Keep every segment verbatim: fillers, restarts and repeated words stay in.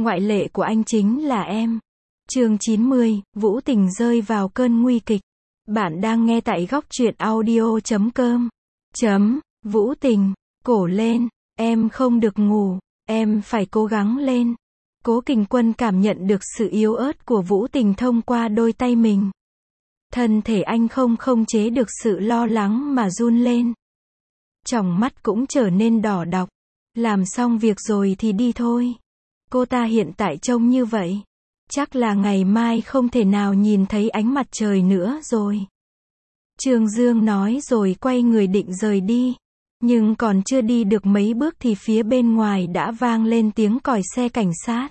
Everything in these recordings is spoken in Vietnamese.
Ngoại lệ của anh chính là em. Chương chín mươi, Vũ Tình rơi vào cơn nguy kịch. Bạn đang nghe tại góc truyện audio chấm com. Chấm, Vũ Tình, cổ lên, em không được ngủ, em phải cố gắng lên. Cố Kình Quân cảm nhận được sự yếu ớt của Vũ Tình thông qua đôi tay mình. Thân thể anh không khống chế được sự lo lắng mà run lên. Tròng mắt cũng trở nên đỏ đọc. Làm xong việc rồi thì đi thôi. Cô ta hiện tại trông như vậy, chắc là ngày mai không thể nào nhìn thấy ánh mặt trời nữa rồi. Trương Dương nói rồi quay người định rời đi. Nhưng còn chưa đi được mấy bước thì phía bên ngoài đã vang lên tiếng còi xe cảnh sát.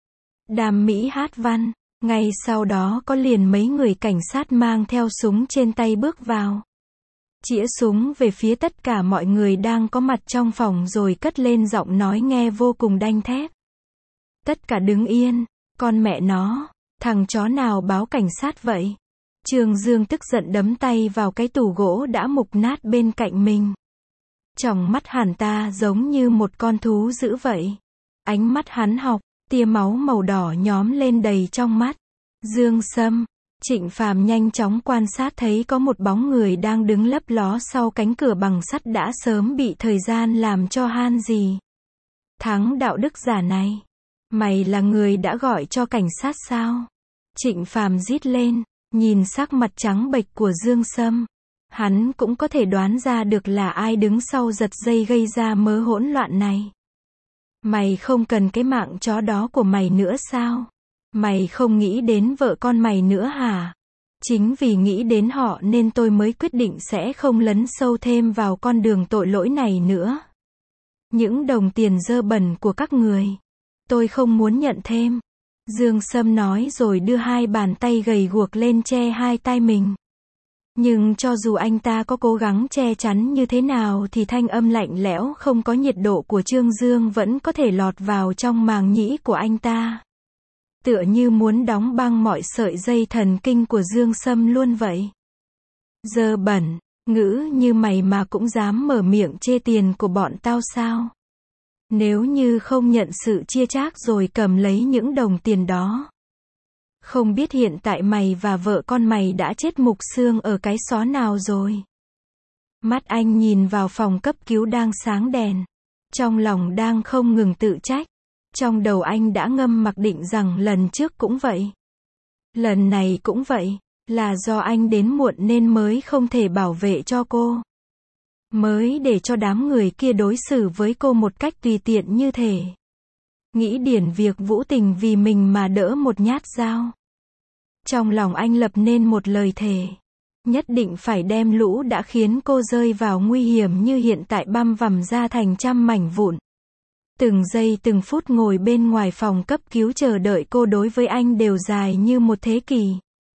Đàm Mỹ Hát Văn. Ngay sau đó có liền mấy người cảnh sát mang theo súng trên tay bước vào. Chĩa súng về phía tất cả mọi người đang có mặt trong phòng rồi cất lên giọng nói nghe vô cùng đanh thép. Tất cả đứng yên, con mẹ nó, thằng chó nào báo cảnh sát vậy? Trương Dương tức giận đấm tay vào cái tủ gỗ đã mục nát bên cạnh mình. Tròng mắt hắn ta giống như một con thú dữ vậy. Ánh mắt hắn học, tia máu màu đỏ nhóm lên đầy trong mắt. Dương Sâm, Trịnh Phàm nhanh chóng quan sát thấy có một bóng người đang đứng lấp ló sau cánh cửa bằng sắt đã sớm bị thời gian làm cho han gì. Thắng đạo đức giả này, mày là người đã gọi cho cảnh sát sao? Trịnh Phàm rít lên, nhìn sắc mặt trắng bệch của Dương Sâm. Hắn cũng có thể đoán ra được là ai đứng sau giật dây gây ra mớ hỗn loạn này. Mày không cần cái mạng chó đó của mày nữa sao? Mày không nghĩ đến vợ con mày nữa hả? Chính vì nghĩ đến họ nên tôi mới quyết định sẽ không lấn sâu thêm vào con đường tội lỗi này nữa. Những đồng tiền dơ bẩn của các người, tôi không muốn nhận thêm. Dương Sâm nói rồi đưa hai bàn tay gầy guộc lên che hai tai mình. Nhưng cho dù anh ta có cố gắng che chắn như thế nào thì thanh âm lạnh lẽo không có nhiệt độ của Trương Dương vẫn có thể lọt vào trong màng nhĩ của anh ta. Tựa như muốn đóng băng mọi sợi dây thần kinh của Dương Sâm luôn vậy. Dơ bẩn, ngữ như mày mà cũng dám mở miệng chê tiền của bọn tao sao? Nếu như không nhận sự chia chác rồi cầm lấy những đồng tiền đó. Không biết hiện tại mày và vợ con mày đã chết mục xương ở cái xó nào rồi. Mắt anh nhìn vào phòng cấp cứu đang sáng đèn. Trong lòng đang không ngừng tự trách. Trong đầu anh đã ngâm mặc định rằng lần trước cũng vậy. Lần này cũng vậy. Là do anh đến muộn nên mới không thể bảo vệ cho cô. Mới để cho đám người kia đối xử với cô một cách tùy tiện như thế. Nghĩ điển việc Vũ Tình vì mình mà đỡ một nhát dao. Trong lòng anh lập nên một lời thề. Nhất định phải đem lũ đã khiến cô rơi vào nguy hiểm như hiện tại băm vằm ra thành trăm mảnh vụn. Từng giây từng phút ngồi bên ngoài phòng cấp cứu chờ đợi cô đối với anh đều dài như một thế kỷ.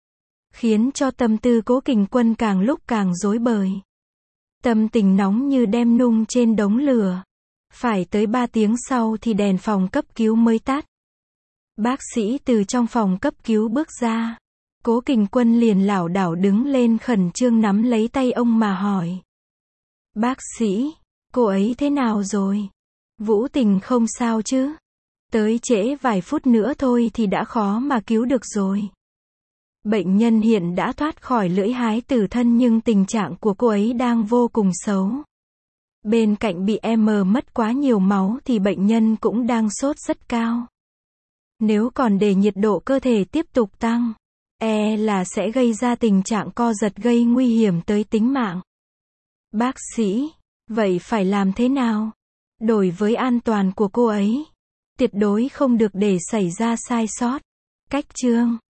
Khiến cho tâm tư Cố Kình Quân càng lúc càng rối bời. Tâm tình nóng như đem nung trên đống lửa. Phải tới ba tiếng sau thì đèn phòng cấp cứu mới tắt. Bác sĩ từ trong phòng cấp cứu bước ra. Cố Kình Quân liền lảo đảo đứng lên khẩn trương nắm lấy tay ông mà hỏi. Bác sĩ, cô ấy thế nào rồi? Vũ Tình không sao chứ? Tới trễ vài phút nữa thôi thì đã khó mà cứu được rồi. Bệnh nhân hiện đã thoát khỏi lưỡi hái tử thân nhưng tình trạng của cô ấy đang vô cùng xấu. Bên cạnh bị em mất quá nhiều máu thì bệnh nhân cũng đang sốt rất cao. Nếu còn để nhiệt độ cơ thể tiếp tục tăng, e là sẽ gây ra tình trạng co giật gây nguy hiểm tới tính mạng. Bác sĩ, vậy phải làm thế nào? Đối với an toàn của cô ấy, tuyệt đối không được để xảy ra sai sót. Cách chương